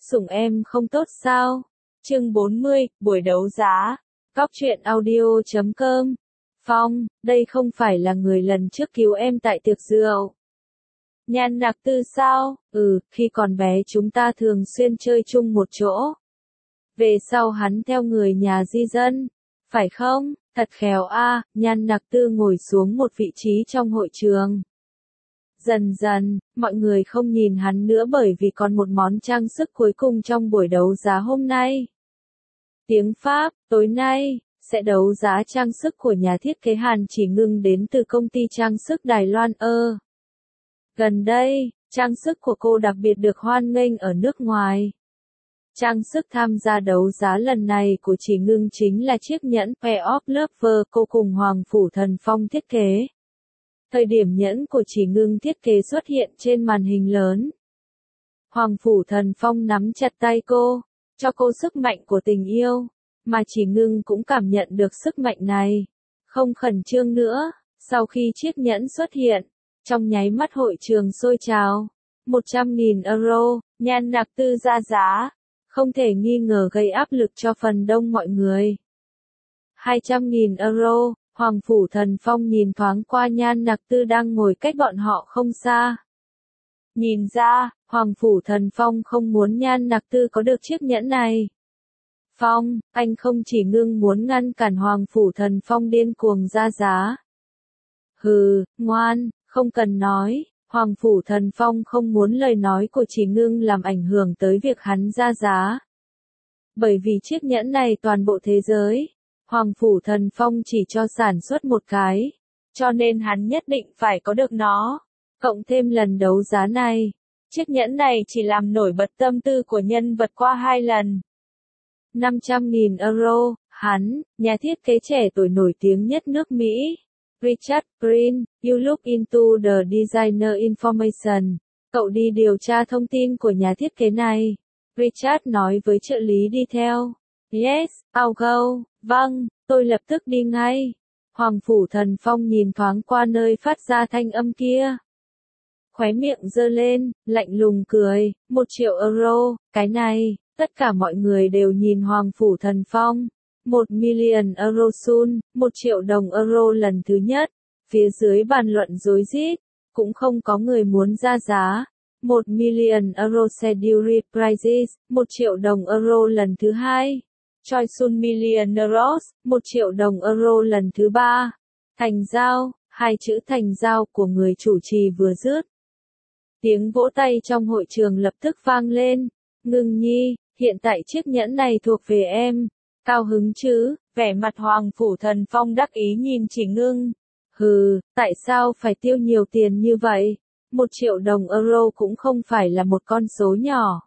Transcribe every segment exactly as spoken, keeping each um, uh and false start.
Sủng em không tốt sao? Chương bốn mươi, buổi đấu giá. Cóc truyện audio chấm com. Phong, đây không phải là người lần trước cứu em tại tiệc rượu. Nhan Nặc Tư sao? Ừ, khi còn bé chúng ta thường xuyên chơi chung một chỗ. Về sau hắn theo người nhà di dân. Phải không? Thật khéo a. À, Nhan Nặc Tư ngồi xuống một vị trí trong hội trường. Dần dần, mọi người không nhìn hắn nữa bởi vì còn một món trang sức cuối cùng trong buổi đấu giá hôm nay. Tiếng Pháp, tối nay, sẽ đấu giá trang sức của nhà thiết kế Hàn Chỉ Ngưng đến từ công ty trang sức Đài Loan ơ. Gần đây, trang sức của cô đặc biệt được hoan nghênh ở nước ngoài. Trang sức tham gia đấu giá lần này của Chỉ Ngưng chính là chiếc nhẫn Pair of Lover cô cùng Hoàng Phủ Thần Phong thiết kế. Thời điểm nhẫn của Chỉ Ngưng thiết kế xuất hiện trên màn hình lớn. Hoàng Phủ Thần Phong nắm chặt tay cô, cho cô sức mạnh của tình yêu, mà Chỉ Ngưng cũng cảm nhận được sức mạnh này. Không khẩn trương nữa, sau khi chiếc nhẫn xuất hiện, trong nháy mắt hội trường sôi trào. một trăm nghìn euro, Nhan Nặc Tư ra giá, không thể nghi ngờ gây áp lực cho phần đông mọi người. hai trăm nghìn euro. Hoàng Phủ Thần Phong nhìn thoáng qua Nhan Nặc Tư đang ngồi cách bọn họ không xa. Nhìn ra, Hoàng Phủ Thần Phong không muốn Nhan Nặc Tư có được chiếc nhẫn này. Phong, anh không chỉ ngưng muốn ngăn cản Hoàng Phủ Thần Phong điên cuồng ra giá. Hừ, ngoan, không cần nói, Hoàng Phủ Thần Phong không muốn lời nói của Chỉ Ngưng làm ảnh hưởng tới việc hắn ra giá. Bởi vì chiếc nhẫn này toàn bộ thế giới. Hoàng Phủ Thần Phong chỉ cho sản xuất một cái, cho nên hắn nhất định phải có được nó. Cộng thêm lần đấu giá này, chiếc nhẫn này chỉ làm nổi bật tâm tư của nhân vật qua hai lần. năm trăm nghìn euro, hắn, nhà thiết kế trẻ tuổi nổi tiếng nhất nước Mỹ. Richard Green, you look into the designer information. Cậu đi điều tra thông tin của nhà thiết kế này. Richard nói với trợ lý đi theo. Yes, I'll go. Vâng, tôi lập tức đi ngay. Hoàng Phủ Thần Phong nhìn thoáng qua nơi phát ra thanh âm kia. Khóe miệng giơ lên, lạnh lùng cười, một triệu euro, cái này, tất cả mọi người đều nhìn Hoàng Phủ Thần Phong. Một million euro soon, một triệu đồng euro lần thứ nhất. Phía dưới bàn luận rối rít, cũng không có người muốn ra giá. Một million euro schedule prices, một triệu đồng euro lần thứ hai. Choice million euros, một triệu đồng euro lần thứ ba. Thành giao, hai chữ thành giao của người chủ trì vừa dứt. Tiếng vỗ tay trong hội trường lập tức vang lên. Ngưng nhi, hiện tại chiếc nhẫn này thuộc về em. Cao hứng chứ, vẻ mặt Hoàng Phủ Thần Phong đắc ý nhìn Chỉ Ngưng. Hừ, tại sao phải tiêu nhiều tiền như vậy? Một triệu đồng euro cũng không phải là một con số nhỏ.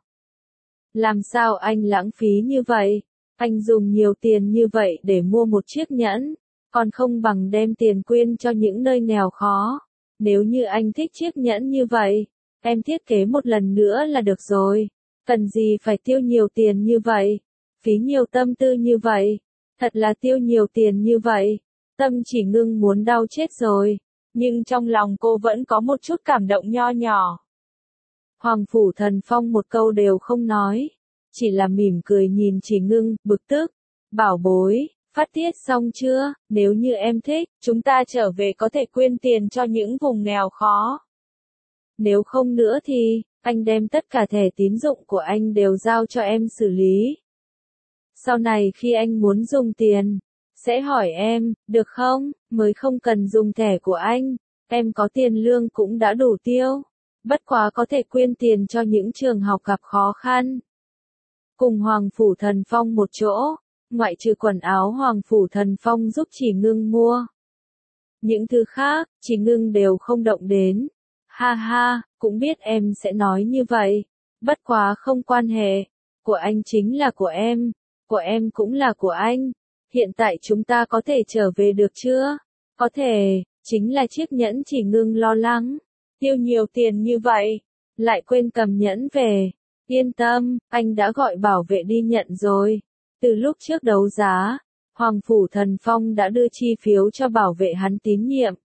Làm sao anh lãng phí như vậy? Anh dùng nhiều tiền như vậy để mua một chiếc nhẫn, còn không bằng đem tiền quyên cho những nơi nghèo khó. Nếu như anh thích chiếc nhẫn như vậy, em thiết kế một lần nữa là được rồi. Cần gì phải tiêu nhiều tiền như vậy? Phí nhiều tâm tư như vậy? Thật là tiêu nhiều tiền như vậy. Tâm Chỉ Ngưng muốn đau chết rồi, nhưng trong lòng cô vẫn có một chút cảm động nho nhỏ. Hoàng Phủ Thần Phong một câu đều không nói. Chỉ là mỉm cười nhìn Chỉ Ngưng, bực tức. Bảo bối, phát tiết xong chưa? Nếu như em thích, chúng ta trở về có thể quyên tiền cho những vùng nghèo khó. Nếu không nữa thì, anh đem tất cả thẻ tín dụng của anh đều giao cho em xử lý. Sau này khi anh muốn dùng tiền, sẽ hỏi em, được không? Mới không cần dùng thẻ của anh, em có tiền lương cũng đã đủ tiêu. Bất quá có thể quyên tiền cho những trường học gặp khó khăn. Cùng Hoàng Phủ Thần Phong một chỗ, ngoại trừ quần áo Hoàng Phủ Thần Phong giúp Chỉ Ngưng mua. Những thứ khác, Chỉ Ngưng đều không động đến. Ha ha, cũng biết em sẽ nói như vậy. Bất quá không quan hệ. Của anh chính là của em. Của em cũng là của anh. Hiện tại chúng ta có thể trở về được chưa? Có thể, chính là chiếc nhẫn. Chỉ Ngưng lo lắng. Tiêu nhiều tiền như vậy, lại quên cầm nhẫn về. Yên tâm, anh đã gọi bảo vệ đi nhận rồi. Từ lúc trước đấu giá, Hoàng Phủ Thần Phong đã đưa chi phiếu cho bảo vệ hắn tín nhiệm.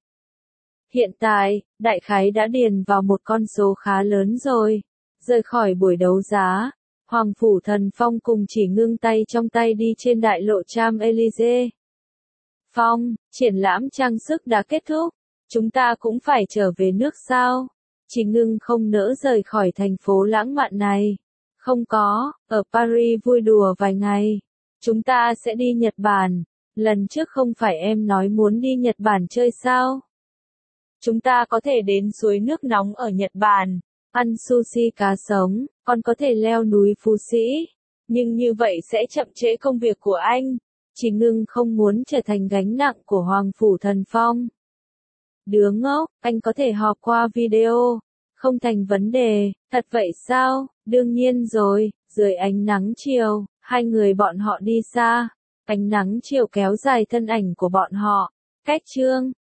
Hiện tại, đại khái đã điền vào một con số khá lớn rồi. Rời khỏi buổi đấu giá, Hoàng Phủ Thần Phong cùng Chỉ Ngưng tay trong tay đi trên đại lộ Champs-Élysées. Phong, triển lãm trang sức đã kết thúc. Chúng ta cũng phải trở về nước sao? Chỉ Ngưng không nỡ rời khỏi thành phố lãng mạn này. Không có, ở Paris vui đùa vài ngày. Chúng ta sẽ đi Nhật Bản. Lần trước không phải em nói muốn đi Nhật Bản chơi sao? Chúng ta có thể đến suối nước nóng ở Nhật Bản, ăn sushi cá sống, còn có thể leo núi Phú Sĩ. Nhưng như vậy sẽ chậm trễ công việc của anh. Chỉ Ngưng không muốn trở thành gánh nặng của Hoàng Phủ Thần Phong. Đứa ngốc, anh có thể họp qua video. Không thành vấn đề, thật vậy sao? Đương nhiên rồi, dưới ánh nắng chiều, hai người bọn họ đi xa. Ánh nắng chiều kéo dài thân ảnh của bọn họ. Cách chương